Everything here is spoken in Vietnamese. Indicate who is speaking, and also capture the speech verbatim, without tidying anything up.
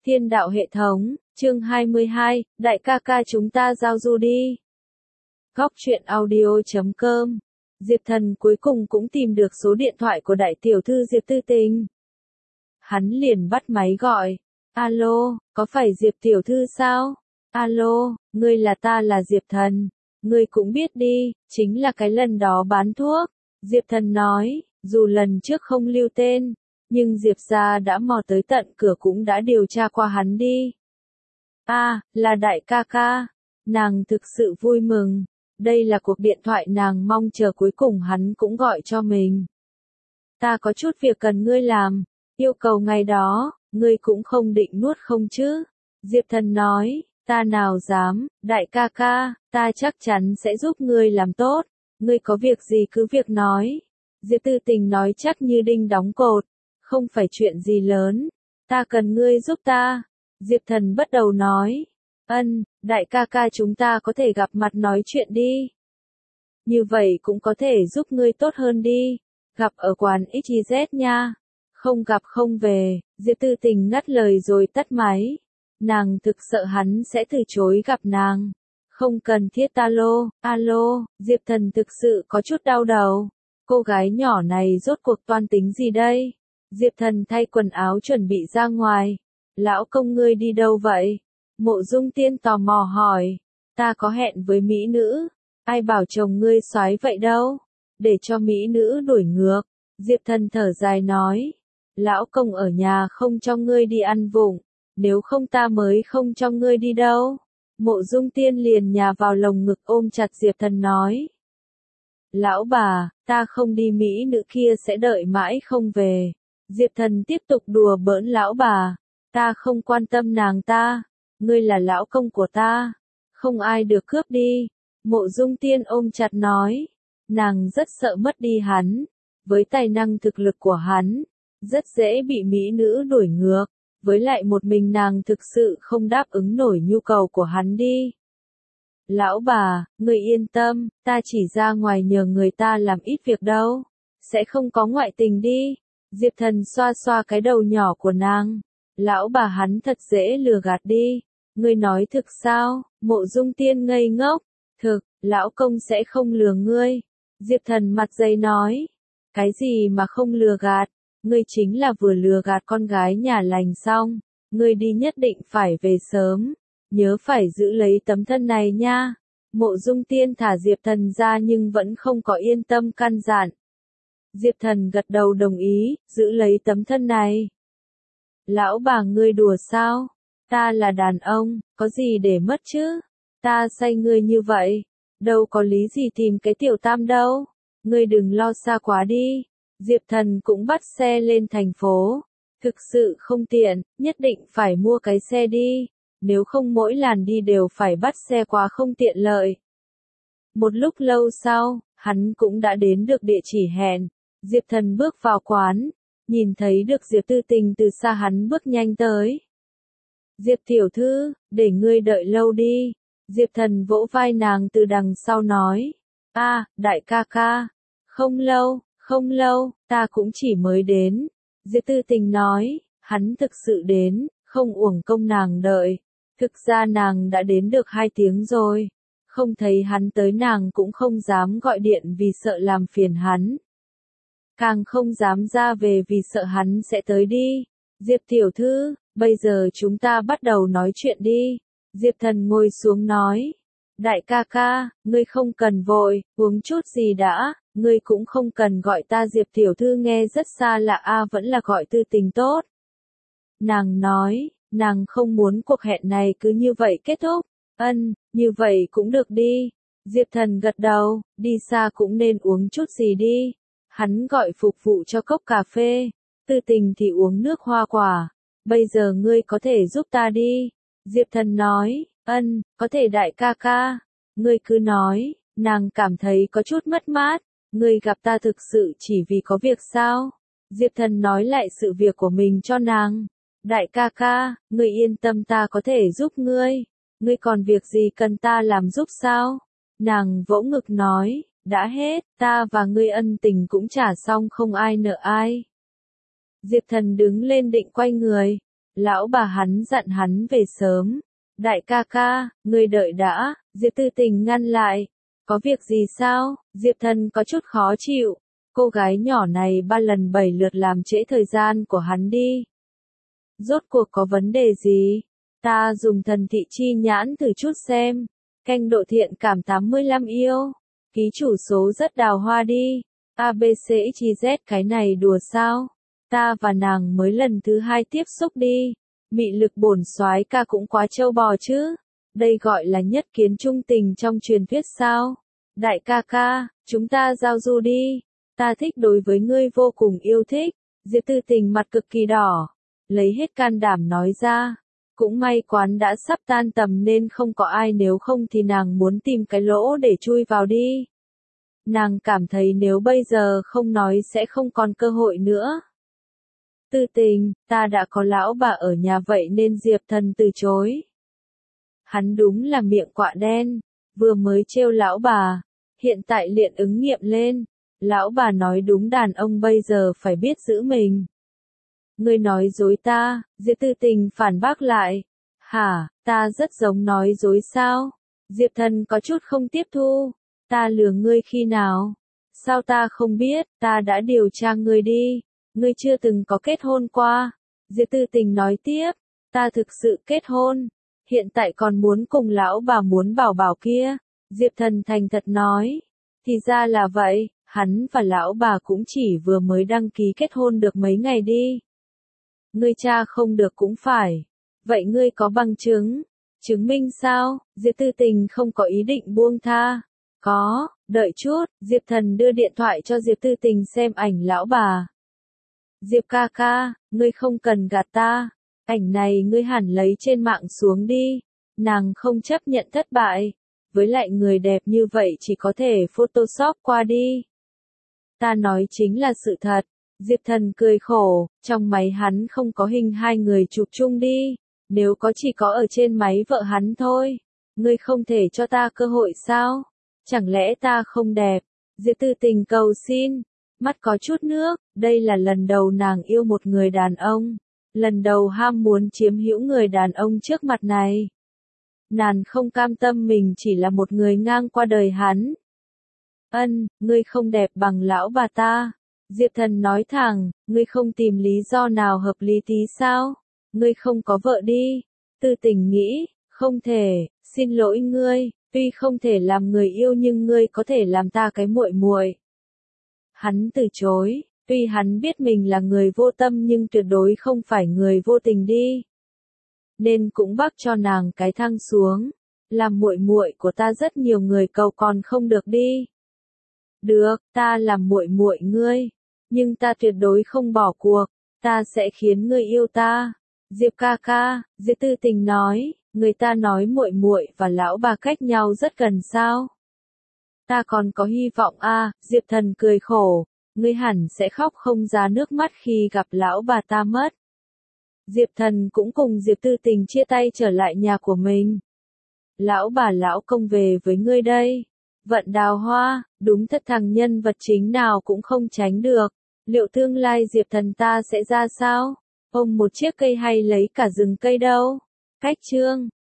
Speaker 1: Thiên đạo hệ thống, chương hai mươi hai, đại ca ca chúng ta giao du đi. Góc truyện audio chấm com. Diệp Thần cuối cùng cũng tìm được số điện thoại của đại tiểu thư Diệp Tư Tình. Hắn liền bắt máy gọi. Alo, có phải Diệp tiểu thư sao? Alo, ngươi là ta là Diệp Thần. Ngươi cũng biết đi, chính là cái lần đó bán thuốc. Diệp Thần nói, dù lần trước không lưu tên, nhưng Diệp gia đã mò tới tận cửa cũng đã điều tra qua hắn đi. A, à, là đại ca ca. Nàng thực sự vui mừng. Đây là cuộc điện thoại nàng mong chờ cuối cùng hắn cũng gọi cho mình. Ta có chút việc cần ngươi làm. Yêu cầu ngày đó, ngươi cũng không định nuốt không chứ? Diệp Thần nói, ta nào dám, đại ca ca, ta chắc chắn sẽ giúp ngươi làm tốt. Ngươi có việc gì cứ việc nói. Diệp Tư Tình nói chắc như đinh đóng cột. Không phải chuyện gì lớn. Ta cần ngươi giúp ta. Diệp Thần bắt đầu nói. Ân, đại ca ca chúng ta có thể gặp mặt nói chuyện đi. Như vậy cũng có thể giúp ngươi tốt hơn đi. Gặp ở quán ích zét nha. Không gặp không về. Diệp Tư Tình ngắt lời rồi tắt máy. Nàng thực sợ hắn sẽ từ chối gặp nàng. Không cần thiết alo, alo, Diệp Thần thực sự có chút đau đầu. Cô gái nhỏ này rốt cuộc toan tính gì đây? Diệp Thần thay quần áo chuẩn bị ra ngoài. Lão công ngươi đi đâu vậy? Mộ Dung Tiên tò mò hỏi. Ta có hẹn với mỹ nữ. Ai bảo chồng ngươi soái vậy đâu? Để cho mỹ nữ đuổi ngược. Diệp Thần thở dài nói. Lão công ở nhà không cho ngươi đi ăn vụng. Nếu không ta mới không cho ngươi đi đâu. Mộ Dung Tiên liền nhào vào lồng ngực ôm chặt Diệp Thần nói. Lão bà, ta không đi mỹ nữ kia sẽ đợi mãi không về. Diệp Thần tiếp tục đùa bỡn lão bà. Ta không quan tâm nàng ta. Ngươi là lão công của ta. Không ai được cướp đi. Mộ Dung Tiên ôm chặt nói. Nàng rất sợ mất đi hắn. Với tài năng thực lực của hắn, rất dễ bị mỹ nữ đuổi ngược. Với lại một mình nàng thực sự không đáp ứng nổi nhu cầu của hắn đi. Lão bà, ngươi yên tâm, ta chỉ ra ngoài nhờ người ta làm ít việc đâu. Sẽ không có ngoại tình đi. Diệp Thần xoa xoa cái đầu nhỏ của nàng. Lão bà hắn thật dễ lừa gạt đi. Ngươi nói thực sao? Mộ Dung Tiên ngây ngốc. Thực, lão công sẽ không lừa ngươi. Diệp Thần mặt dày nói. Cái gì mà không lừa gạt? Ngươi chính là vừa lừa gạt con gái nhà lành xong. Ngươi đi nhất định phải về sớm. Nhớ phải giữ lấy tấm thân này nha. Mộ Dung Tiên thả Diệp Thần ra nhưng vẫn không có yên tâm căn dặn. Diệp Thần gật đầu đồng ý, giữ lấy tấm thân này. Lão bà ngươi đùa sao? Ta là đàn ông, có gì để mất chứ? Ta say ngươi như vậy, đâu có lý gì tìm cái tiểu tam đâu. Ngươi đừng lo xa quá đi. Diệp Thần cũng bắt xe lên thành phố. Thực sự không tiện, nhất định phải mua cái xe đi. Nếu không mỗi làn đi đều phải bắt xe quá không tiện lợi. Một lúc lâu sau, hắn cũng đã đến được địa chỉ hẹn. Diệp Thần bước vào quán, nhìn thấy được Diệp Tư Tình từ xa hắn bước nhanh tới. Diệp tiểu thư, để ngươi đợi lâu đi. Diệp Thần vỗ vai nàng từ đằng sau nói. A, à, đại ca ca. Không lâu, không lâu, ta cũng chỉ mới đến. Diệp Tư Tình nói, hắn thực sự đến, không uổng công nàng đợi. Thực ra nàng đã đến được hai tiếng rồi. Không thấy hắn tới nàng cũng không dám gọi điện vì sợ làm phiền hắn. Càng không dám ra về vì sợ hắn sẽ tới đi. Diệp tiểu thư, bây giờ chúng ta bắt đầu nói chuyện đi. Diệp Thần ngồi xuống nói. Đại ca ca, ngươi không cần vội, uống chút gì đã, ngươi cũng không cần gọi ta Diệp tiểu thư nghe rất xa lạ a vẫn là gọi Tư Tình tốt. Nàng nói, nàng không muốn cuộc hẹn này cứ như vậy kết thúc. Ân, như vậy cũng được đi. Diệp Thần gật đầu, đi xa cũng nên uống chút gì đi. Hắn gọi phục vụ cho cốc cà phê. Tư Tình thì uống nước hoa quả. Bây giờ ngươi có thể giúp ta đi. Diệp Thần nói, ân, có thể đại ca ca. Ngươi cứ nói, nàng cảm thấy có chút mất mát. Ngươi gặp ta thực sự chỉ vì có việc sao? Diệp Thần nói lại sự việc của mình cho nàng. Đại ca ca, ngươi yên tâm ta có thể giúp ngươi. Ngươi còn việc gì cần ta làm giúp sao? Nàng vỗ ngực nói, đã hết, ta và ngươi ân tình cũng trả xong không ai nợ ai. Diệp Thần đứng lên định quay người. Lão bà hắn dặn hắn về sớm. Đại ca ca, ngươi đợi đã, Diệp Tư Tình ngăn lại. Có việc gì sao? Diệp Thần có chút khó chịu. Cô gái nhỏ này ba lần bảy lượt làm trễ thời gian của hắn đi. Rốt cuộc có vấn đề gì? Ta dùng thần thị chi nhãn thử chút xem. Canh độ thiện cảm tám mươi lăm yêu. Ký chủ số rất đào hoa đi. a bê xê ích i dét cái này đùa sao? Ta và nàng mới lần thứ hai tiếp xúc đi. Mị lực bổn soái ca cũng quá trâu bò chứ. Đây gọi là nhất kiến trung tình trong truyền thuyết sao? Đại ca ca, chúng ta giao du đi. Ta thích đối với ngươi vô cùng yêu thích. Diệp Tư Tình mặt cực kỳ đỏ. Lấy hết can đảm nói ra. Cũng may quán đã sắp tan tầm nên không có ai, nếu không thì nàng muốn tìm cái lỗ để chui vào đi. Nàng cảm thấy nếu bây giờ không nói sẽ không còn cơ hội nữa. Tư Tình, ta đã có lão bà ở nhà vậy nên Diệp Thần từ chối. Hắn đúng là miệng quạ đen, vừa mới trêu lão bà, hiện tại liền ứng nghiệm lên. Lão bà nói đúng, đàn ông bây giờ phải biết giữ mình. Ngươi nói dối ta, Diệp Tư Tình phản bác lại. Hả, ta rất giống nói dối sao? Diệp Thần có chút không tiếp thu. Ta lừa ngươi khi nào? Sao ta không biết, ta đã điều tra ngươi đi. Ngươi chưa từng có kết hôn qua. Diệp Tư Tình nói tiếp, ta thực sự kết hôn. Hiện tại còn muốn cùng lão bà muốn bảo bảo kia. Diệp Thần thành thật nói. Thì ra là vậy, hắn và lão bà cũng chỉ vừa mới đăng ký kết hôn được mấy ngày đi. Ngươi cha không được cũng phải. Vậy ngươi có bằng chứng? Chứng minh sao? Diệp Tư Tình không có ý định buông tha. Có, đợi chút, Diệp Thần đưa điện thoại cho Diệp Tư Tình xem ảnh lão bà. Diệp ca ca, ngươi không cần gạt ta. Ảnh này ngươi hẳn lấy trên mạng xuống đi. Nàng không chấp nhận thất bại. Với lại người đẹp như vậy chỉ có thể Photoshop qua đi. Ta nói chính là sự thật. Diệp Thần cười khổ, trong máy hắn không có hình hai người chụp chung đi. Nếu có chỉ có ở trên máy vợ hắn thôi. Ngươi không thể cho ta cơ hội sao? Chẳng lẽ ta không đẹp? Diệp Tư Tình cầu xin. Mắt có chút nước, đây là lần đầu nàng yêu một người đàn ông. Lần đầu ham muốn chiếm hữu người đàn ông trước mặt này. Nàng không cam tâm mình chỉ là một người ngang qua đời hắn. Ân, ngươi không đẹp bằng lão bà ta. Diệp Thần nói thẳng, ngươi không tìm lý do nào hợp lý tí sao? Ngươi không có vợ đi. Tư Tình nghĩ, không thể, xin lỗi ngươi, tuy không thể làm người yêu nhưng ngươi có thể làm ta cái muội muội. Hắn từ chối, tuy hắn biết mình là người vô tâm nhưng tuyệt đối không phải người vô tình đi. Nên cũng bắt cho nàng cái thang xuống, làm muội muội của ta rất nhiều người cầu còn không được đi. Được, ta làm muội muội ngươi, nhưng ta tuyệt đối không bỏ cuộc, ta sẽ khiến ngươi yêu ta. Diệp ca ca, Diệp Tư Tình nói, người ta nói muội muội và lão bà cách nhau rất gần sao? Ta còn có hy vọng a, à, Diệp Thần cười khổ, ngươi hẳn sẽ khóc không ra nước mắt khi gặp lão bà ta mất. Diệp Thần cũng cùng Diệp Tư Tình chia tay trở lại nhà của mình. Lão bà lão công về với ngươi đây. Vận đào hoa, đúng thật thằng nhân vật chính nào cũng không tránh được. Liệu tương lai Diệp Thần ta sẽ ra sao? Ôm một chiếc cây hay lấy cả rừng cây đâu? Cách chương